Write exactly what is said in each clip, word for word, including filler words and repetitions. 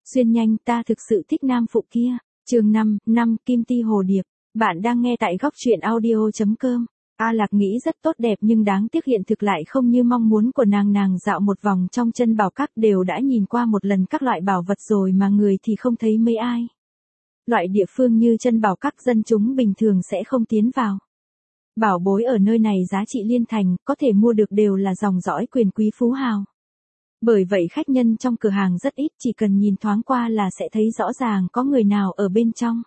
Xuyên nhanh, ta thực sự thích nam phụ kia. Chương năm, năm Kim Ti Hồ Điệp. Bạn đang nghe tại góc truyện audio chấm com. A Lạc nghĩ rất tốt đẹp nhưng đáng tiếc hiện thực lại không như mong muốn của nàng. Nàng dạo một vòng trong chân bảo các đều đã nhìn qua một lần các loại bảo vật rồi mà người thì không thấy mấy ai. Loại địa phương như chân bảo các dân chúng bình thường sẽ không tiến vào. Bảo bối ở nơi này giá trị liên thành, có thể mua được đều là dòng dõi quyền quý phú hào. Bởi vậy khách nhân trong cửa hàng rất ít, chỉ cần nhìn thoáng qua là sẽ thấy rõ ràng có người nào ở bên trong.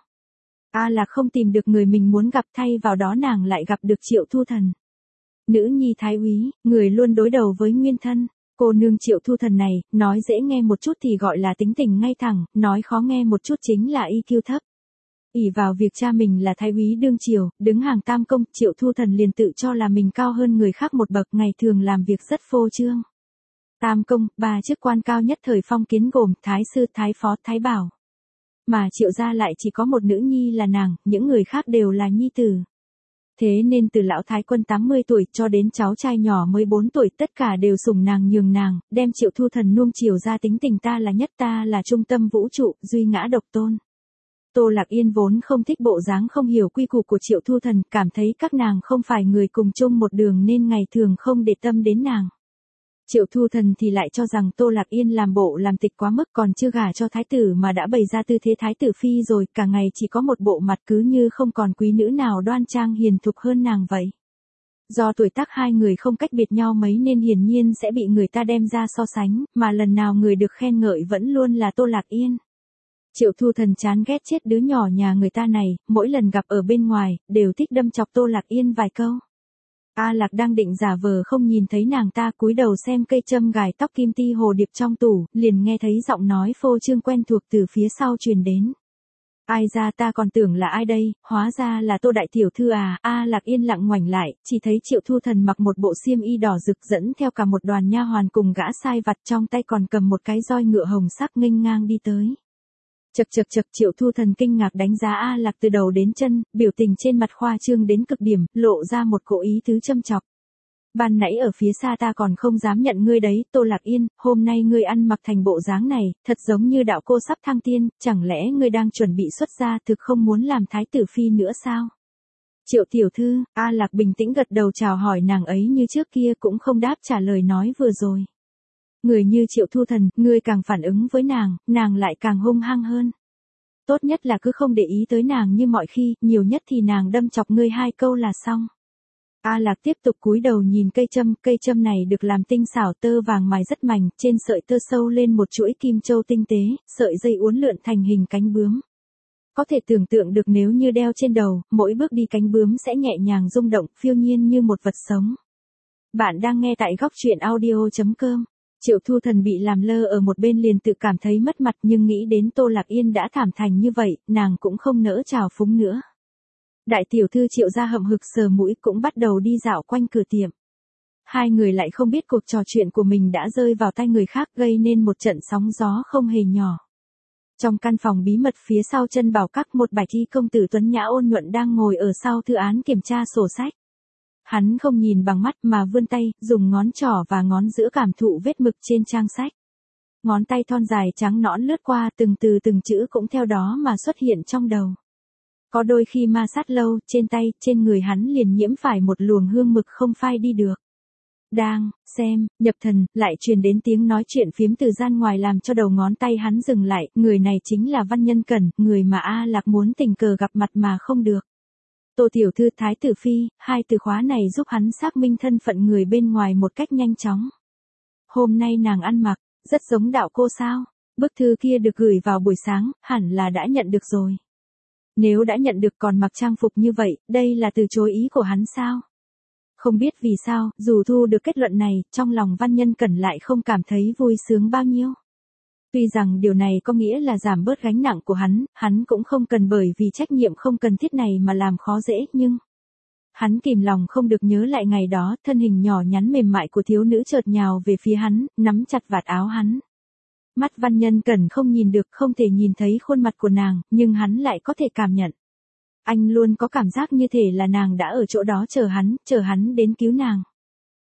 A Lạc không tìm được người mình muốn gặp, thay vào đó nàng lại gặp được Triệu Thu Thần. Nữ nhi thái úy, người luôn đối đầu với nguyên thân. Cô nương Triệu Thu Thần này, nói dễ nghe một chút thì gọi là tính tình ngay thẳng, nói khó nghe một chút chính là i kiu thấp. ỷ vào việc cha mình là thái úy đương triều, đứng hàng tam công, Triệu Thu Thần liền tự cho là mình cao hơn người khác một bậc, ngày thường làm việc rất phô trương. Tam công, ba chức quan cao nhất thời phong kiến gồm thái sư, thái phó, thái bảo. Mà Triệu gia lại chỉ có một nữ nhi là nàng, những người khác đều là nhi tử. Thế nên từ lão thái quân tám mươi tuổi cho đến cháu trai nhỏ mới bốn tuổi, tất cả đều sủng nàng nhường nàng, đem Triệu Thu Thần nuông chiều ra. Tính tình ta là nhất, ta là trung tâm vũ trụ, duy ngã độc tôn. Tô Lạc Yên vốn không thích bộ dáng không hiểu quy củ của Triệu Thu Thần, cảm thấy các nàng không phải người cùng chung một đường nên ngày thường không để tâm đến nàng. Triệu Thu Thần thì lại cho rằng Tô Lạc Yên làm bộ làm tịch quá mức, còn chưa gả cho thái tử mà đã bày ra tư thế thái tử phi rồi, cả ngày chỉ có một bộ mặt cứ như không còn quý nữ nào đoan trang hiền thục hơn nàng vậy. Do tuổi tác hai người không cách biệt nhau mấy nên hiển nhiên sẽ bị người ta đem ra so sánh, mà lần nào người được khen ngợi vẫn luôn là Tô Lạc Yên. Triệu Thu Thần chán ghét chết đứa nhỏ nhà người ta này, mỗi lần gặp ở bên ngoài, đều thích đâm chọc Tô Lạc Yên vài câu. A Lạc đang định giả vờ không nhìn thấy nàng ta, cúi đầu xem cây châm gài tóc Kim Ti Hồ Điệp trong tủ, liền nghe thấy giọng nói phô trương quen thuộc từ phía sau truyền đến. Ai ra, ta còn tưởng là ai đây, hóa ra là Tô đại tiểu thư à. A Lạc yên lặng ngoảnh lại, chỉ thấy Triệu Thu Thần mặc một bộ xiêm y đỏ rực dẫn theo cả một đoàn nha hoàn cùng gã sai vặt, trong tay còn cầm một cái roi ngựa hồng sắc nghênh ngang đi tới. Chậc chậc chậc, Triệu Thu Thần kinh ngạc đánh giá A Lạc từ đầu đến chân, biểu tình trên mặt khoa trương đến cực điểm, lộ ra một cỗ ý tứ châm chọc. Ban nãy ở phía xa ta còn không dám nhận ngươi đấy, Tô Lạc Yên, hôm nay ngươi ăn mặc thành bộ dáng này, thật giống như đạo cô sắp thăng tiên, chẳng lẽ ngươi đang chuẩn bị xuất gia, thực không muốn làm thái tử phi nữa sao? Triệu tiểu thư, A Lạc bình tĩnh gật đầu chào hỏi nàng ấy như trước kia, cũng không đáp trả lời nói vừa rồi. Người như Triệu Thu Thần, ngươi càng phản ứng với nàng, nàng lại càng hung hăng hơn. Tốt nhất là cứ không để ý tới nàng như mọi khi, nhiều nhất thì nàng đâm chọc ngươi hai câu là xong. A Lạc tiếp tục cúi đầu nhìn cây châm, cây châm này được làm tinh xảo, tơ vàng mài rất mảnh, trên sợi tơ sâu lên một chuỗi kim châu tinh tế, sợi dây uốn lượn thành hình cánh bướm. Có thể tưởng tượng được nếu như đeo trên đầu, mỗi bước đi cánh bướm sẽ nhẹ nhàng rung động, phiêu nhiên như một vật sống. Bạn đang nghe tại góc truyện audio chấm com. Triệu Thu Thần bị làm lơ ở một bên liền tự cảm thấy mất mặt, nhưng nghĩ đến Tô Lạc Yên đã thảm thành như vậy, nàng cũng không nỡ trào phúng nữa. Đại tiểu thư Triệu gia hậm hực sờ mũi, cũng bắt đầu đi dạo quanh cửa tiệm. Hai người lại không biết cuộc trò chuyện của mình đã rơi vào tay người khác, gây nên một trận sóng gió không hề nhỏ. Trong căn phòng bí mật phía sau chân bảo các, một bạch y công tử tuấn nhã ôn nhuận đang ngồi ở sau thư án kiểm tra sổ sách. Hắn không nhìn bằng mắt mà vươn tay, dùng ngón trỏ và ngón giữa cảm thụ vết mực trên trang sách. Ngón tay thon dài trắng nõn lướt qua từng từ từng chữ cũng theo đó mà xuất hiện trong đầu. Có đôi khi ma sát lâu, trên tay, trên người hắn liền nhiễm phải một luồng hương mực không phai đi được. Đang xem, nhập thần, lại truyền đến tiếng nói chuyện phiếm từ gian ngoài làm cho đầu ngón tay hắn dừng lại, người này chính là Văn Nhân Cẩn, người mà A Lạc muốn tình cờ gặp mặt mà không được. Tô tiểu thư thái tử phi, hai từ khóa này giúp hắn xác minh thân phận người bên ngoài một cách nhanh chóng. Hôm nay nàng ăn mặc, rất giống đạo cô sao? Bức thư kia được gửi vào buổi sáng, hẳn là đã nhận được rồi. Nếu đã nhận được còn mặc trang phục như vậy, đây là từ chối ý của hắn sao? Không biết vì sao, dù thu được kết luận này, trong lòng Văn Nhân Cẩn lại không cảm thấy vui sướng bao nhiêu. Tuy rằng điều này có nghĩa là giảm bớt gánh nặng của hắn, hắn cũng không cần bởi vì trách nhiệm không cần thiết này mà làm khó dễ, nhưng... Hắn kìm lòng không được nhớ lại ngày đó, thân hình nhỏ nhắn mềm mại của thiếu nữ chợt nhào về phía hắn, nắm chặt vạt áo hắn. Mắt Văn Nhân Cẩn không nhìn được, không thể nhìn thấy khuôn mặt của nàng, nhưng hắn lại có thể cảm nhận. Anh luôn có cảm giác như thể là nàng đã ở chỗ đó chờ hắn, chờ hắn đến cứu nàng.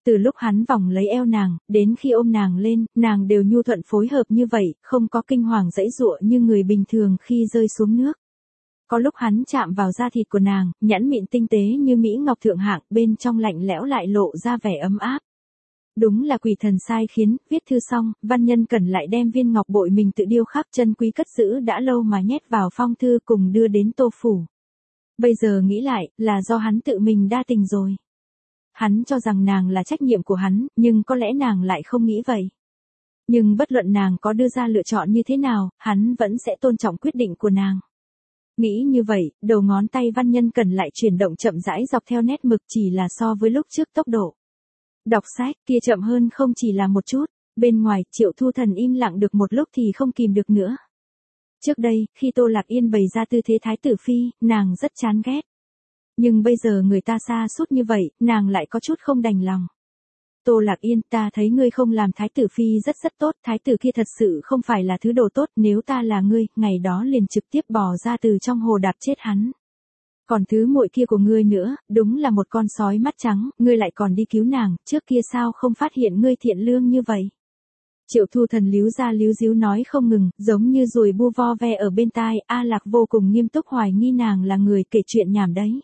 Từ lúc hắn vòng lấy eo nàng, đến khi ôm nàng lên, nàng đều nhu thuận phối hợp như vậy, không có kinh hoàng giãy giụa như người bình thường khi rơi xuống nước. Có lúc hắn chạm vào da thịt của nàng, nhẵn mịn tinh tế như mỹ ngọc thượng hạng, bên trong lạnh lẽo lại lộ ra vẻ ấm áp. Đúng là quỷ thần sai khiến, viết thư xong, Văn Nhân Cẩn lại đem viên ngọc bội mình tự điêu khắc chân quý cất giữ đã lâu mà nhét vào phong thư cùng đưa đến Tô phủ. Bây giờ nghĩ lại, là do hắn tự mình đa tình rồi. Hắn cho rằng nàng là trách nhiệm của hắn, nhưng có lẽ nàng lại không nghĩ vậy. Nhưng bất luận nàng có đưa ra lựa chọn như thế nào, hắn vẫn sẽ tôn trọng quyết định của nàng. Nghĩ như vậy, đầu ngón tay Văn Nhân Cẩn lại chuyển động chậm rãi dọc theo nét mực, chỉ là so với lúc trước tốc độ đọc sách kia chậm hơn không chỉ là một chút. Bên ngoài, Triệu Thu Thần im lặng được một lúc thì không kìm được nữa. Trước đây, khi Tô Lạc Yên bày ra tư thế thái tử phi, nàng rất chán ghét. Nhưng bây giờ người ta xa sút như vậy, nàng lại có chút không đành lòng. Tô Lạc Yên, ta thấy ngươi không làm thái tử phi rất rất tốt, thái tử kia thật sự không phải là thứ đồ tốt, nếu ta là ngươi, ngày đó liền trực tiếp bỏ ra từ trong hồ đạp chết hắn. Còn thứ muội kia của ngươi nữa, đúng là một con sói mắt trắng, ngươi lại còn đi cứu nàng, trước kia sao không phát hiện ngươi thiện lương như vậy. Triệu Thu Thần líu ra líu díu nói không ngừng, giống như ruồi bu vo ve ở bên tai, A Lạc vô cùng nghiêm túc hoài nghi nàng là người kể chuyện nhảm đấy.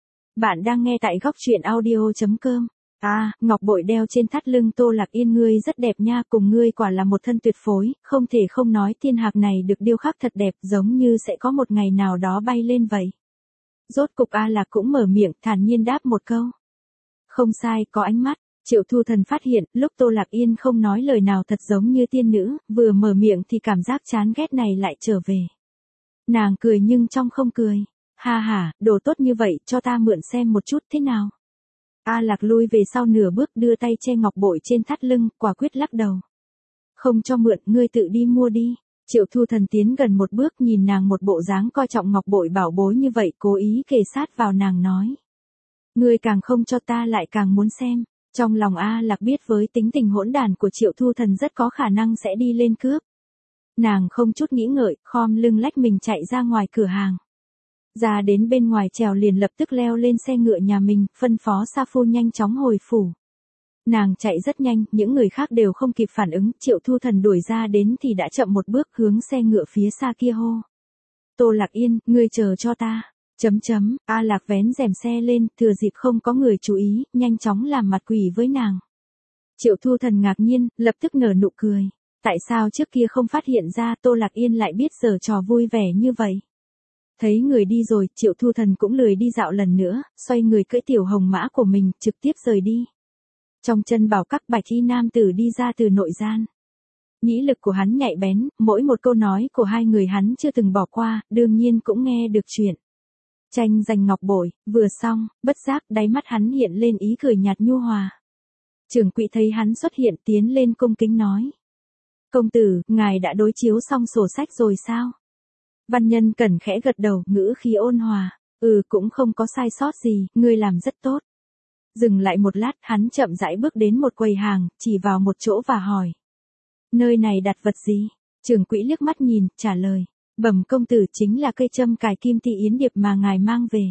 Bạn đang nghe tại góc truyện audio chấm com. À, ngọc bội đeo trên thắt lưng Tô Lạc Yên ngươi rất đẹp nha, cùng ngươi quả là một thân tuyệt phối, không thể không nói thiên hạc này được điêu khắc thật đẹp, giống như sẽ có một ngày nào đó bay lên vậy. Rốt cục A Lạc cũng mở miệng, thản nhiên đáp một câu. Không sai, có ánh mắt. Triệu Thu Thần phát hiện, lúc Tô Lạc Yên không nói lời nào thật giống như tiên nữ, vừa mở miệng thì cảm giác chán ghét này lại trở về. Nàng cười nhưng trong không cười. Ha ha, đồ tốt như vậy, cho ta mượn xem một chút thế nào. A Lạc lui về sau nửa bước đưa tay che ngọc bội trên thắt lưng, quả quyết lắc đầu. Không cho mượn, ngươi tự đi mua đi. Triệu Thu Thần tiến gần một bước nhìn nàng một bộ dáng coi trọng ngọc bội bảo bối như vậy, cố ý kề sát vào nàng nói. Ngươi càng không cho ta lại càng muốn xem. Trong lòng A Lạc biết với tính tình hỗn đàn của Triệu Thu Thần rất có khả năng sẽ đi lên cướp. Nàng không chút nghĩ ngợi, khom lưng lách mình chạy ra ngoài cửa hàng. Ra đến bên ngoài trèo liền lập tức leo lên xe ngựa nhà mình, phân phó Sa Phu nhanh chóng hồi phủ. Nàng chạy rất nhanh, những người khác đều không kịp phản ứng, Triệu Thu Thần đuổi ra đến thì đã chậm một bước hướng xe ngựa phía xa kia hô. Tô Lạc Yên, ngươi chờ cho ta. Chấm chấm, A Lạc vén rèm xe lên, thừa dịp không có người chú ý, nhanh chóng làm mặt quỷ với nàng. Triệu Thu Thần ngạc nhiên, lập tức nở nụ cười. Tại sao trước kia không phát hiện ra Tô Lạc Yên lại biết giở trò vui vẻ như vậy? Thấy người đi rồi, Triệu Thu Thần cũng lười đi dạo lần nữa, xoay người cưỡi tiểu hồng mã của mình, trực tiếp rời đi. Trong chân bảo các bạch y nam tử đi ra từ nội gian. Nhĩ lực của hắn nhạy bén, mỗi một câu nói của hai người hắn chưa từng bỏ qua, đương nhiên cũng nghe được chuyện. Tranh giành ngọc bội, vừa xong, bất giác đáy mắt hắn hiện lên ý cười nhạt nhu hòa. Trưởng quỹ thấy hắn xuất hiện tiến lên cung kính nói. Công tử, ngài đã đối chiếu xong sổ sách rồi sao? Văn Nhân Cẩn khẽ gật đầu, ngữ khí ôn hòa. Ừ, cũng không có sai sót gì, ngươi làm rất tốt. Dừng lại một lát, hắn chậm rãi bước đến một quầy hàng, chỉ vào một chỗ và hỏi. Nơi này đặt vật gì? Trưởng quỹ liếc mắt nhìn, trả lời. Bẩm công tử, chính là cây châm cài kim ti yến điệp mà ngài mang về.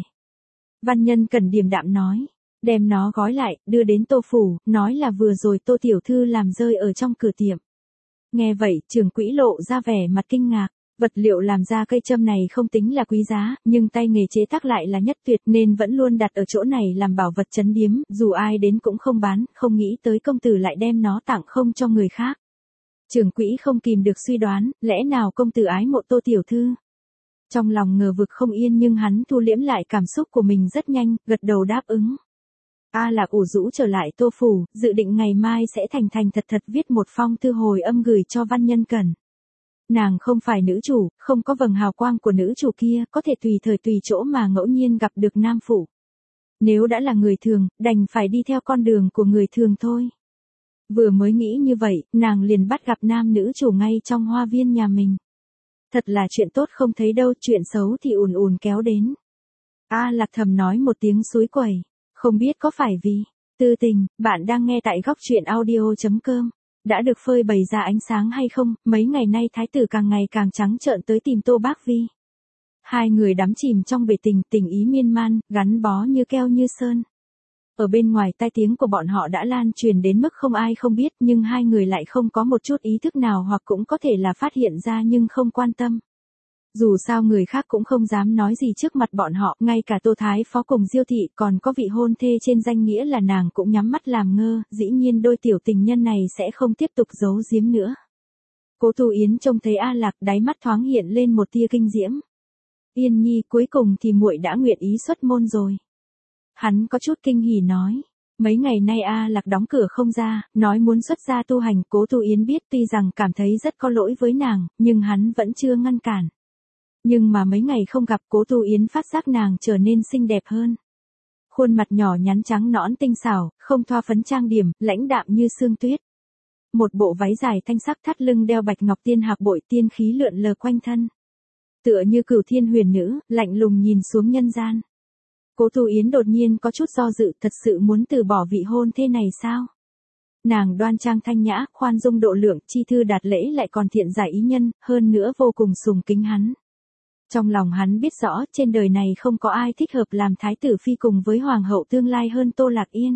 Văn Nhân Cẩn điềm đạm nói. Đem nó gói lại, đưa đến Tô phủ, nói là vừa rồi Tô tiểu thư làm rơi ở trong cửa tiệm. Nghe vậy, trưởng quỹ lộ ra vẻ mặt kinh ngạc. Vật liệu làm ra cây châm này không tính là quý giá, nhưng tay nghề chế tác lại là nhất tuyệt nên vẫn luôn đặt ở chỗ này làm bảo vật trấn điếm, dù ai đến cũng không bán, không nghĩ tới công tử lại đem nó tặng không cho người khác. Trưởng quỹ không kìm được suy đoán, lẽ nào công tử ái mộ Tô tiểu thư? Trong lòng ngờ vực không yên nhưng hắn thu liễm lại cảm xúc của mình rất nhanh, gật đầu đáp ứng. A Lạc ủ rũ trở lại Tô phủ, dự định ngày mai sẽ thành thành thật thật viết một phong thư hồi âm gửi cho Văn Nhân Cẩn. Nàng không phải nữ chủ, không có vầng hào quang của nữ chủ kia, có thể tùy thời tùy chỗ mà ngẫu nhiên gặp được nam phụ. Nếu đã là người thường, đành phải đi theo con đường của người thường thôi. Vừa mới nghĩ như vậy, nàng liền bắt gặp nam nữ chủ ngay trong hoa viên nhà mình. Thật là chuyện tốt không thấy đâu, chuyện xấu thì ùn ùn kéo đến. A Lạc thầm nói một tiếng suối quẩy. Không biết có phải vì tư tình, bạn đang nghe tại góc truyện audio chấm com. Đã được phơi bày ra ánh sáng hay không, mấy ngày nay thái tử càng ngày càng trắng trợn tới tìm Tô Bác Vi. Hai người đắm chìm trong bể tình, tình ý miên man, gắn bó như keo như sơn. ở bên ngoài tai tiếng của bọn họ đã lan truyền đến mức không ai không biết, nhưng hai người lại không có một chút ý thức nào, hoặc cũng có thể là phát hiện ra nhưng không quan tâm. Dù sao người khác cũng không dám nói gì trước mặt bọn họ, ngay cả Tô Thái Phó cùng Diêu Thị còn có vị hôn thê trên danh nghĩa là nàng cũng nhắm mắt làm ngơ, dĩ nhiên đôi tiểu tình nhân này sẽ không tiếp tục giấu giếm nữa. Cố Tu Yến trông thấy A Lạc, đáy mắt thoáng hiện lên một tia kinh diễm. Yên nhi, cuối cùng thì muội đã nguyện ý xuất môn rồi. Hắn có chút kinh hỉ nói. Mấy ngày nay A Lạc đóng cửa không ra, nói muốn xuất gia tu hành. Cố Tu Yến biết tuy rằng cảm thấy rất có lỗi với nàng, nhưng hắn vẫn chưa ngăn cản. Nhưng mà mấy ngày không gặp, Cố Tu Yến phát giác nàng trở nên xinh đẹp hơn. Khuôn mặt nhỏ nhắn trắng nõn tinh xảo, không thoa phấn trang điểm, lãnh đạm như sương tuyết. Một bộ váy dài thanh sắc thắt lưng đeo bạch ngọc tiên hạc bội, tiên khí lượn lờ quanh thân. Tựa như cửu thiên huyền nữ, lạnh lùng nhìn xuống nhân gian. Cố Tu Yến đột nhiên có chút do dự, thật sự muốn từ bỏ vị hôn thê này sao? Nàng đoan trang thanh nhã, khoan dung độ lượng, chi thư đạt lễ, lại còn thiện giải ý nhân, hơn nữa vô cùng sùng kính hắn. Trong lòng hắn biết rõ, trên đời này không có ai thích hợp làm thái tử phi cùng với hoàng hậu tương lai hơn Tô Lạc Yên.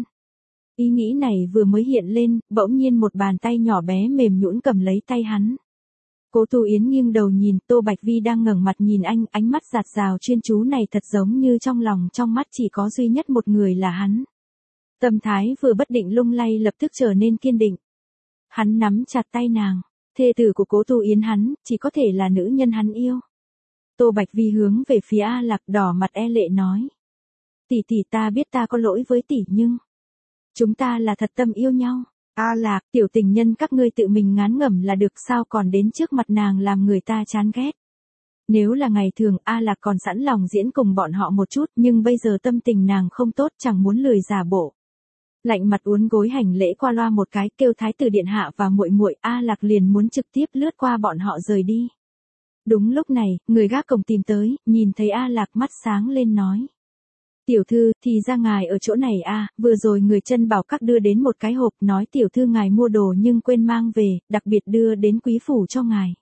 Ý nghĩ này vừa mới hiện lên, bỗng nhiên một bàn tay nhỏ bé mềm nhũn cầm lấy tay hắn. Cố Tu Yến nghiêng đầu nhìn, Tô Bạch Vi đang ngẩng mặt nhìn anh, ánh mắt dạt dào chuyên chú này thật giống như trong lòng trong mắt chỉ có duy nhất một người là hắn. Tâm thái vừa bất định lung lay lập tức trở nên kiên định. Hắn nắm chặt tay nàng, thê tử của Cố Tu Yến hắn, chỉ có thể là nữ nhân hắn yêu. Tô Bạch Vi hướng về phía A Lạc, đỏ mặt e lệ nói. Tỷ tỷ, ta biết ta có lỗi với tỷ, nhưng chúng ta là thật tâm yêu nhau. A Lạc, tiểu tình nhân các ngươi tự mình ngán ngẩm là được, sao còn đến trước mặt nàng làm người ta chán ghét. Nếu là ngày thường, A Lạc còn sẵn lòng diễn cùng bọn họ một chút, nhưng bây giờ tâm tình nàng không tốt, chẳng muốn lười giả bộ. Lạnh mặt uốn gối hành lễ qua loa một cái, kêu thái tử điện hạ và muội muội. A Lạc liền muốn trực tiếp lướt qua bọn họ rời đi. Đúng lúc này, người gác cổng tìm tới, nhìn thấy A Lạc mắt sáng lên nói. Tiểu thư, thì ra ngài ở chỗ này à, vừa rồi người chân bảo các đưa đến một cái hộp, nói tiểu thư ngài mua đồ nhưng quên mang về, đặc biệt đưa đến quý phủ cho ngài.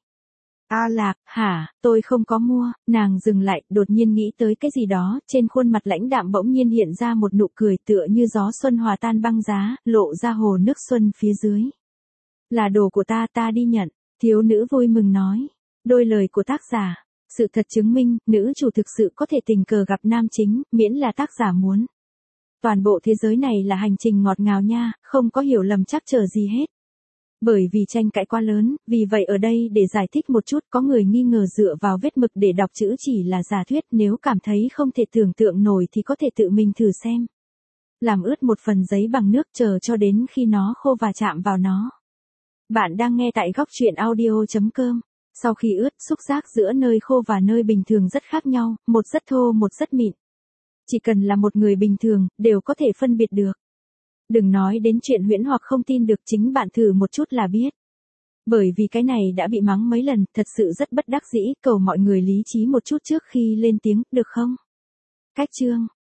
A Lạc, hả, tôi không có mua. Nàng dừng lại, đột nhiên nghĩ tới cái gì đó, trên khuôn mặt lãnh đạm bỗng nhiên hiện ra một nụ cười tựa như gió xuân hòa tan băng giá, lộ ra hồ nước xuân phía dưới. Là đồ của ta, ta đi nhận. Thiếu nữ vui mừng nói. Đôi lời của tác giả. Sự thật chứng minh, nữ chủ thực sự có thể tình cờ gặp nam chính, miễn là tác giả muốn. Toàn bộ thế giới này là hành trình ngọt ngào nha, không có hiểu lầm trắc trở gì hết. Bởi vì tranh cãi quá lớn, vì vậy ở đây để giải thích một chút, có người nghi ngờ dựa vào vết mực để đọc chữ chỉ là giả thuyết, nếu cảm thấy không thể tưởng tượng nổi thì có thể tự mình thử xem. Làm ướt một phần giấy bằng nước, chờ cho đến khi nó khô và chạm vào nó. Bạn đang nghe tại góc truyện audio chấm com. Sau khi ướt, xúc giác giữa nơi khô và nơi bình thường rất khác nhau, một rất thô một rất mịn. Chỉ cần là một người bình thường, đều có thể phân biệt được. Đừng nói đến chuyện huyễn hoặc không tin được, chính bạn thử một chút là biết. Bởi vì cái này đã bị mắng mấy lần, thật sự rất bất đắc dĩ, cầu mọi người lý trí một chút trước khi lên tiếng, được không? Cách chương